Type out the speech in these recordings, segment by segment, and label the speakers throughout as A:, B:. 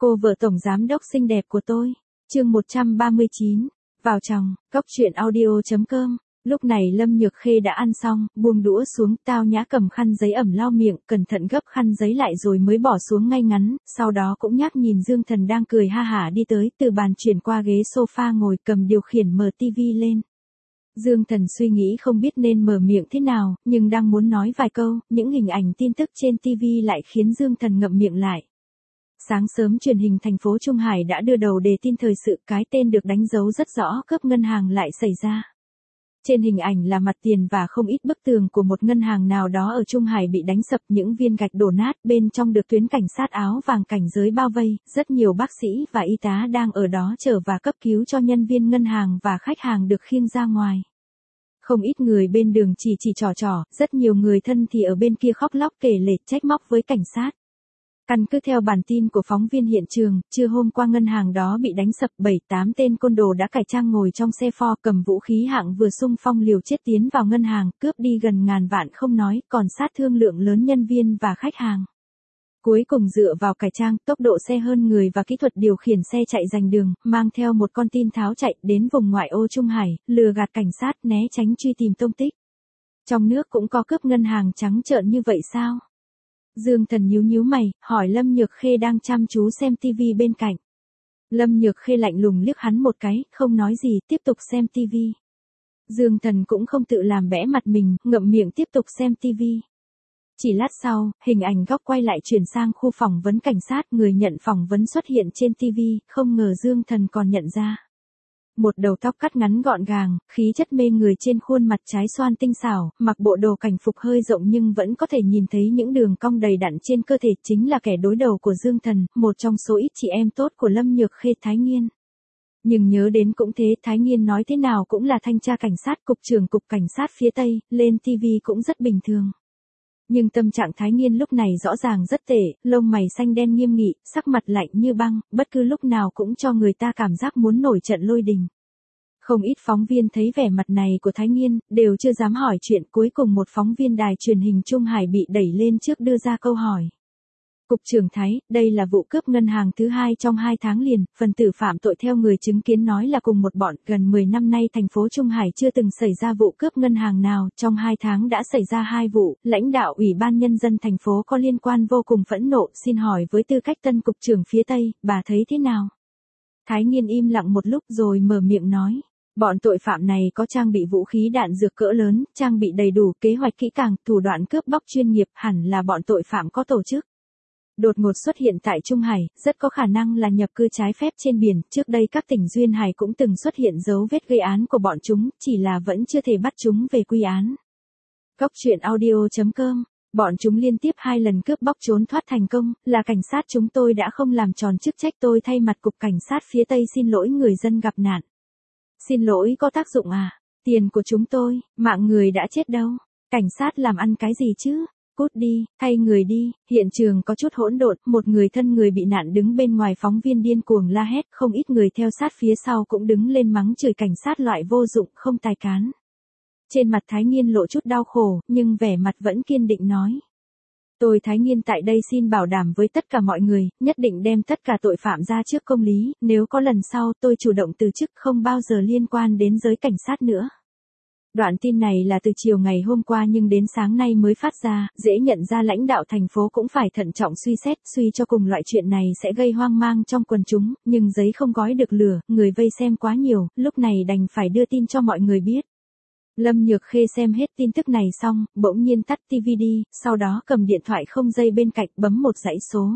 A: Cô vợ tổng giám đốc xinh đẹp của tôi. Chương 139. Vào trong, Cóc truyện audio.com. Lúc này Lâm Nhược Khê đã ăn xong, buông đũa xuống, tao nhã cầm khăn giấy ẩm lau miệng, cẩn thận gấp khăn giấy lại rồi mới bỏ xuống ngay ngắn, sau đó cũng nhắc nhìn Dương Thần đang cười ha hả đi tới, từ bàn chuyển qua ghế sofa ngồi cầm điều khiển mở tivi lên. Dương Thần suy nghĩ không biết nên mở miệng thế nào, nhưng đang muốn nói vài câu, những hình ảnh tin tức trên tivi lại khiến Dương Thần ngậm miệng lại. Sáng sớm truyền hình thành phố Trung Hải đã đưa đầu đề tin thời sự, cái tên được đánh dấu rất rõ, cướp ngân hàng lại xảy ra. Trên hình ảnh là mặt tiền và không ít bức tường của một ngân hàng nào đó ở Trung Hải bị đánh sập, những viên gạch đổ nát, bên trong được tuyến cảnh sát áo vàng cảnh giới bao vây, rất nhiều bác sĩ và y tá đang ở đó chờ và cấp cứu cho nhân viên ngân hàng và khách hàng được khiêng ra ngoài. Không ít người bên đường chỉ trò, rất nhiều người thân thì ở bên kia khóc lóc kể lể trách móc với cảnh sát. Căn cứ theo bản tin của phóng viên hiện trường, trưa hôm qua ngân hàng đó bị đánh sập, 7-8 tên côn đồ đã cải trang ngồi trong xe Ford cầm vũ khí hạng vừa xung phong liều chết tiến vào ngân hàng, cướp đi gần ngàn vạn không nói, còn sát thương lượng lớn nhân viên và khách hàng. Cuối cùng dựa vào cải trang, tốc độ xe hơn người và kỹ thuật điều khiển xe chạy giành đường, mang theo một con tin tháo chạy đến vùng ngoại ô Trung Hải, lừa gạt cảnh sát né tránh truy tìm tung tích. Trong nước cũng có cướp ngân hàng trắng trợn như vậy sao? Dương Thần nhíu mày, hỏi Lâm Nhược Khê đang chăm chú xem tivi bên cạnh. Lâm Nhược Khê lạnh lùng liếc hắn một cái, không nói gì, tiếp tục xem tivi. Dương Thần cũng không tự làm bẽ mặt mình, ngậm miệng tiếp tục xem tivi. Chỉ lát sau, hình ảnh góc quay lại chuyển sang khu phỏng vấn cảnh sát, người nhận phỏng vấn xuất hiện trên tivi, không ngờ Dương Thần còn nhận ra. Một đầu tóc cắt ngắn gọn gàng, khí chất mê người trên khuôn mặt trái xoan tinh xảo, mặc bộ đồ cảnh phục hơi rộng nhưng vẫn có thể nhìn thấy những đường cong đầy đặn trên cơ thể, chính là kẻ đối đầu của Dương Thần, một trong số ít chị em tốt của Lâm Nhược Khê, Thái Nghiên. Nhưng nhớ đến cũng thế, Thái Nghiên nói thế nào cũng là thanh tra cảnh sát, cục trưởng cục cảnh sát phía Tây, lên TV cũng rất bình thường. Nhưng tâm trạng Thái Nghiên lúc này rõ ràng rất tệ, lông mày xanh đen nghiêm nghị, sắc mặt lạnh như băng, bất cứ lúc nào cũng cho người ta cảm giác muốn nổi trận lôi đình. Không ít phóng viên thấy vẻ mặt này của Thái Nghiên, đều chưa dám hỏi chuyện, cuối cùng một phóng viên đài truyền hình Trung Hải bị đẩy lên trước đưa ra câu hỏi. Cục trưởng Thái, đây là vụ cướp ngân hàng thứ 2 trong 2 tháng liền, phần tử phạm tội theo người chứng kiến nói là cùng một bọn, gần 10 năm nay thành phố Trung Hải chưa từng xảy ra vụ cướp ngân hàng nào, trong 2 tháng đã xảy ra 2 vụ, lãnh đạo Ủy ban Nhân dân thành phố có liên quan vô cùng phẫn nộ, xin hỏi với tư cách tân cục trưởng phía Tây, bà thấy thế nào? Thái Nghiên im lặng một lúc rồi mở miệng nói. Bọn tội phạm này có trang bị vũ khí đạn dược cỡ lớn, trang bị đầy đủ, kế hoạch kỹ càng, thủ đoạn cướp bóc chuyên nghiệp, hẳn là bọn tội phạm có tổ chức. Đột ngột xuất hiện tại Trung Hải, rất có khả năng là nhập cư trái phép trên biển, trước đây các tỉnh duyên hải cũng từng xuất hiện dấu vết gây án của bọn chúng, chỉ là vẫn chưa thể bắt chúng về quy án. Cóc truyện audio.com. Bọn chúng liên tiếp 2 lần cướp bóc trốn thoát thành công, là cảnh sát chúng tôi đã không làm tròn chức trách, tôi thay mặt cục cảnh sát phía Tây xin lỗi người dân gặp nạn. Xin lỗi có tác dụng à? Tiền của chúng tôi, mạng người đã chết đâu. Cảnh sát làm ăn cái gì chứ? Cút đi, thay người đi. Hiện trường có chút hỗn độn, một người thân người bị nạn đứng bên ngoài, phóng viên điên cuồng la hét, không ít người theo sát phía sau cũng đứng lên mắng chửi cảnh sát loại vô dụng, không tài cán. Trên mặt Thái Nghiên lộ chút đau khổ, nhưng vẻ mặt vẫn kiên định nói. Tôi Thái Nghiên tại đây xin bảo đảm với tất cả mọi người, nhất định đem tất cả tội phạm ra trước công lý, nếu có lần sau tôi chủ động từ chức, không bao giờ liên quan đến giới cảnh sát nữa. Đoạn tin này là từ chiều ngày hôm qua nhưng đến sáng nay mới phát ra, dễ nhận ra lãnh đạo thành phố cũng phải thận trọng suy xét, suy cho cùng loại chuyện này sẽ gây hoang mang trong quần chúng, nhưng giấy không gói được lửa, người vây xem quá nhiều, lúc này đành phải đưa tin cho mọi người biết. Lâm Nhược Khê xem hết tin tức này xong, bỗng nhiên tắt tivi đi, sau đó cầm điện thoại không dây bên cạnh bấm một dãy số.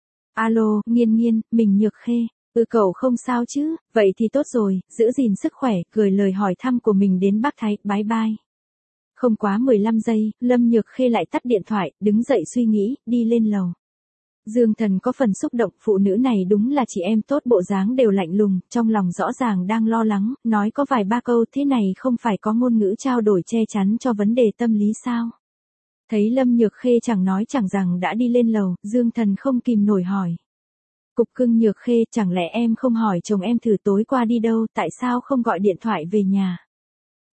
A: Alo, Nghiên, mình Nhược Khê. Cậu không sao chứ, vậy thì tốt rồi, giữ gìn sức khỏe, gửi lời hỏi thăm của mình đến bác Thái, bye bye. Không quá 15 giây, Lâm Nhược Khê lại tắt điện thoại, đứng dậy suy nghĩ, đi lên lầu. Dương Thần có phần xúc động, phụ nữ này đúng là chị em tốt, bộ dáng đều lạnh lùng, trong lòng rõ ràng đang lo lắng, nói có vài ba câu thế này không phải có ngôn ngữ trao đổi che chắn cho vấn đề tâm lý sao? Thấy Lâm Nhược Khê chẳng nói chẳng rằng đã đi lên lầu, Dương Thần không kìm nổi hỏi. Cục cưng Nhược Khê, chẳng lẽ em không hỏi chồng em thử tối qua đi đâu, tại sao không gọi điện thoại về nhà?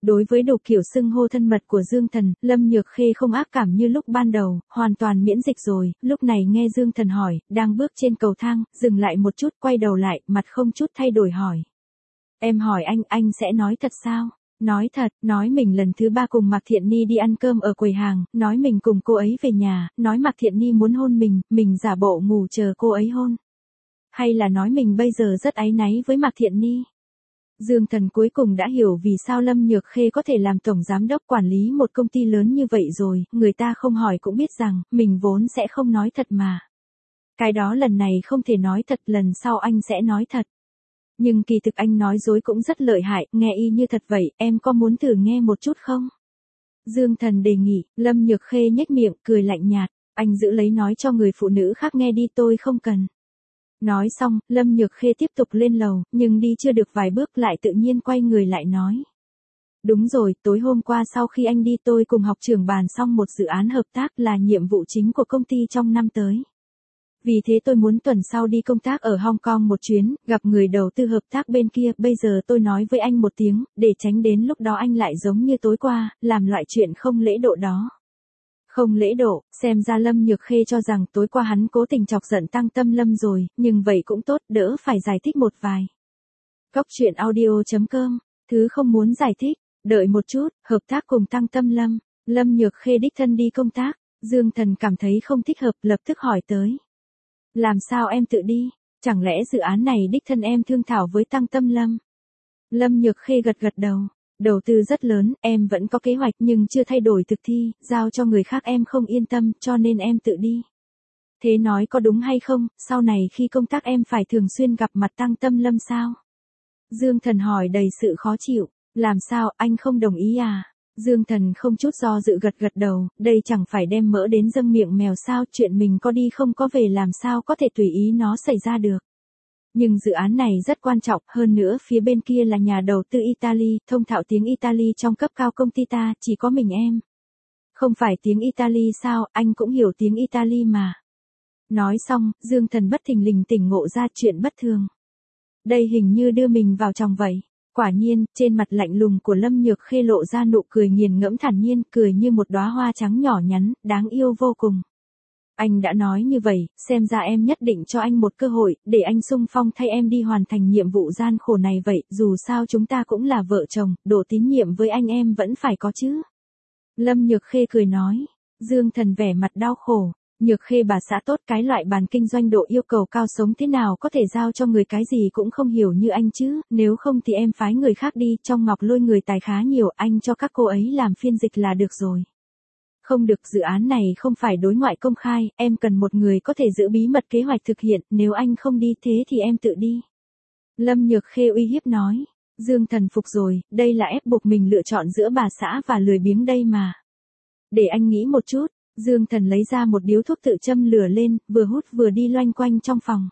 A: Đối với đủ kiểu xưng hô thân mật của Dương Thần, Lâm Nhược Khê không ác cảm như lúc ban đầu, hoàn toàn miễn dịch rồi, lúc này nghe Dương Thần hỏi, đang bước trên cầu thang, dừng lại một chút, quay đầu lại, mặt không chút thay đổi hỏi. Em hỏi anh sẽ nói thật sao? Nói thật, nói mình lần thứ 3 cùng Mạc Thiện Ni đi ăn cơm ở quầy hàng, nói mình cùng cô ấy về nhà, nói Mạc Thiện Ni muốn hôn mình giả bộ ngủ chờ cô ấy hôn. Hay là nói mình bây giờ rất áy náy với Mạc Thiện Ni? Dương Thần cuối cùng đã hiểu vì sao Lâm Nhược Khê có thể làm tổng giám đốc quản lý một công ty lớn như vậy rồi, người ta không hỏi cũng biết rằng, mình vốn sẽ không nói thật mà. Cái đó lần này không thể nói thật, lần sau anh sẽ nói thật. Nhưng kỳ thực anh nói dối cũng rất lợi hại, nghe y như thật vậy, em có muốn thử nghe một chút không? Dương Thần đề nghị, Lâm Nhược Khê nhếch miệng, cười lạnh nhạt, anh giữ lấy nói cho người phụ nữ khác nghe đi, tôi không cần. Nói xong, Lâm Nhược Khê tiếp tục lên lầu, nhưng đi chưa được vài bước lại tự nhiên quay người lại nói. Đúng rồi, tối hôm qua sau khi anh đi tôi cùng học trưởng bàn xong một dự án hợp tác là nhiệm vụ chính của công ty trong năm tới. Vì thế tôi muốn tuần sau đi công tác ở Hong Kong một chuyến, gặp người đầu tư hợp tác bên kia, bây giờ tôi nói với anh một tiếng, để tránh đến lúc đó anh lại giống như tối qua, làm loại chuyện không lễ độ đó. Không lễ độ, xem ra Lâm Nhược Khê cho rằng tối qua hắn cố tình chọc giận Tăng Tâm Lâm rồi, nhưng vậy cũng tốt, đỡ phải giải thích một vài. Cóc truyện audio.com, thứ không muốn giải thích, đợi một chút, hợp tác cùng Tăng Tâm Lâm, Lâm Nhược Khê đích thân đi công tác, Dương Thần cảm thấy không thích hợp, lập tức hỏi tới. Làm sao em tự đi, chẳng lẽ dự án này đích thân em thương thảo với Tăng Tâm Lâm? Lâm Nhược Khê gật gật đầu. Đầu tư rất lớn, em vẫn có kế hoạch nhưng chưa thay đổi thực thi, giao cho người khác em không yên tâm, cho nên em tự đi. Thế nói có đúng hay không, sau này khi công tác em phải thường xuyên gặp mặt Tăng Tâm Lâm sao? Dương Thần hỏi đầy sự khó chịu, làm sao, anh không đồng ý à? Dương Thần không chút do dự gật gật đầu, đây chẳng phải đem mỡ đến dâng miệng mèo sao, chuyện mình có đi không có về làm sao có thể tùy ý nó xảy ra được. Nhưng dự án này rất quan trọng, hơn nữa phía bên kia là nhà đầu tư Italy, thông thạo tiếng Italy trong cấp cao công ty ta, chỉ có mình em. Không phải tiếng Italy sao, anh cũng hiểu tiếng Italy mà. Nói xong, Dương Thần bất thình lình tỉnh ngộ ra chuyện bất thường. Đây hình như đưa mình vào trong vậy. Quả nhiên, trên mặt lạnh lùng của Lâm Nhược Khê lộ ra nụ cười nghiền ngẫm thản nhiên, cười như một đóa hoa trắng nhỏ nhắn, đáng yêu vô cùng. Anh đã nói như vậy, xem ra em nhất định cho anh một cơ hội, để anh xung phong thay em đi hoàn thành nhiệm vụ gian khổ này vậy, dù sao chúng ta cũng là vợ chồng, độ tín nhiệm với anh em vẫn phải có chứ. Lâm Nhược Khê cười nói, Dương Thần vẻ mặt đau khổ, Nhược Khê bà xã tốt, cái loại bàn kinh doanh độ yêu cầu cao sống thế nào có thể giao cho người cái gì cũng không hiểu như anh chứ, nếu không thì em phái người khác đi, trong Ngọc Lôi người tài khá nhiều, anh cho các cô ấy làm phiên dịch là được rồi. Không được, dự án này không phải đối ngoại công khai, em cần một người có thể giữ bí mật kế hoạch thực hiện, nếu anh không đi thế thì em tự đi. Lâm Nhược Khê uy hiếp nói, Dương Thần phục rồi, đây là ép buộc mình lựa chọn giữa bà xã và lười biếng đây mà. Để anh nghĩ một chút, Dương Thần lấy ra một điếu thuốc tự châm lửa lên, vừa hút vừa đi loanh quanh trong phòng.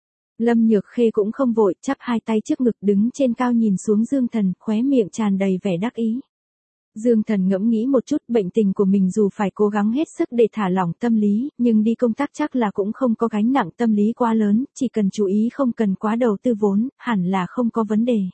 A: Lâm Nhược Khê cũng không vội, chắp hai tay trước ngực đứng trên cao nhìn xuống Dương Thần, khóe miệng tràn đầy vẻ đắc ý. Dương Thần ngẫm nghĩ một chút, bệnh tình của mình dù phải cố gắng hết sức để thả lỏng tâm lý, nhưng đi công tác chắc là cũng không có gánh nặng tâm lý quá lớn, chỉ cần chú ý không cần quá đầu tư vốn, hẳn là không có vấn đề.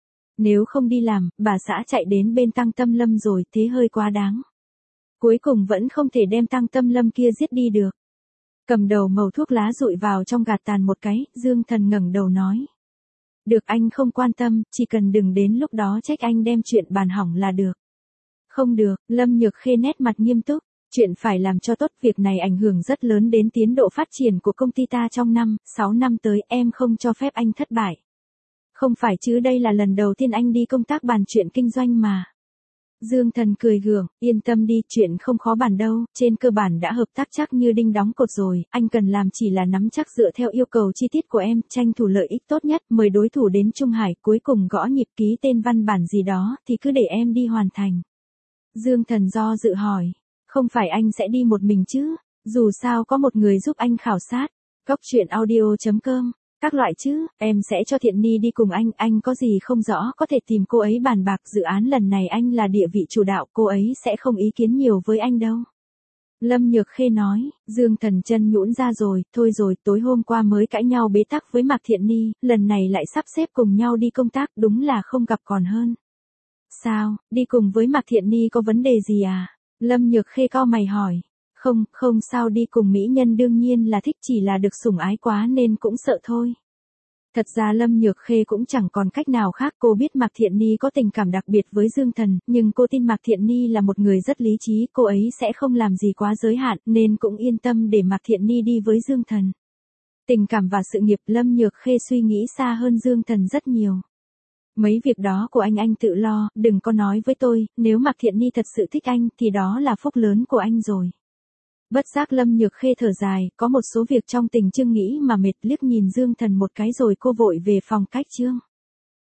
A: Nếu không đi làm, bà xã chạy đến bên Tăng Tâm Lâm rồi, thế hơi quá đáng. Cuối cùng vẫn không thể đem Tăng Tâm Lâm kia giết đi được. Cầm đầu mẩu thuốc lá dụi vào trong gạt tàn một cái, Dương Thần ngẩng đầu nói. Được, anh không quan tâm, chỉ cần đừng đến lúc đó trách anh đem chuyện bàn hỏng là được. Không được, Lâm Nhược Khê nét mặt nghiêm túc, chuyện phải làm cho tốt, việc này ảnh hưởng rất lớn đến tiến độ phát triển của công ty ta trong 6 năm tới, em không cho phép anh thất bại. Không phải chứ, đây là lần đầu tiên anh đi công tác bàn chuyện kinh doanh mà. Dương Thần cười gượng, yên tâm đi, chuyện không khó bàn đâu, trên cơ bản đã hợp tác chắc như đinh đóng cột rồi, anh cần làm chỉ là nắm chắc dựa theo yêu cầu chi tiết của em, tranh thủ lợi ích tốt nhất, mời đối thủ đến Trung Hải, cuối cùng gõ nhịp ký tên văn bản gì đó, thì cứ để em đi hoàn thành. Dương Thần do dự hỏi, không phải anh sẽ đi một mình chứ, dù sao có một người giúp anh khảo sát. Cóc truyện audio.com, các loại chứ, em sẽ cho Thiện Ni đi cùng anh có gì không rõ có thể tìm cô ấy bàn bạc, dự án lần này anh là địa vị chủ đạo, cô ấy sẽ không ý kiến nhiều với anh đâu. Lâm Nhược Khê nói, Dương Thần chân nhũn ra rồi, thôi rồi, tối hôm qua mới cãi nhau bế tắc với Mạc Thiện Ni, lần này lại sắp xếp cùng nhau đi công tác, đúng là không gặp còn hơn. Sao, đi cùng với Mạc Thiện Ni có vấn đề gì à? Lâm Nhược Khê cau mày hỏi. Không, không sao, đi cùng mỹ nhân đương nhiên là thích, chỉ là được sủng ái quá nên cũng sợ thôi. Thật ra Lâm Nhược Khê cũng chẳng còn cách nào khác, cô biết Mạc Thiện Ni có tình cảm đặc biệt với Dương Thần, nhưng cô tin Mạc Thiện Ni là một người rất lý trí, cô ấy sẽ không làm gì quá giới hạn, nên cũng yên tâm để Mạc Thiện Ni đi với Dương Thần. Tình cảm và sự nghiệp, Lâm Nhược Khê suy nghĩ xa hơn Dương Thần rất nhiều. Mấy việc đó của anh tự lo, đừng có nói với tôi, nếu Mạc Thiện Ni thật sự thích anh thì đó là phúc lớn của anh rồi. Bất giác Lâm Nhược Khê thở dài, có một số việc trong tình chương nghĩ mà mệt, liếc nhìn Dương Thần một cái rồi cô vội về phòng cách chương.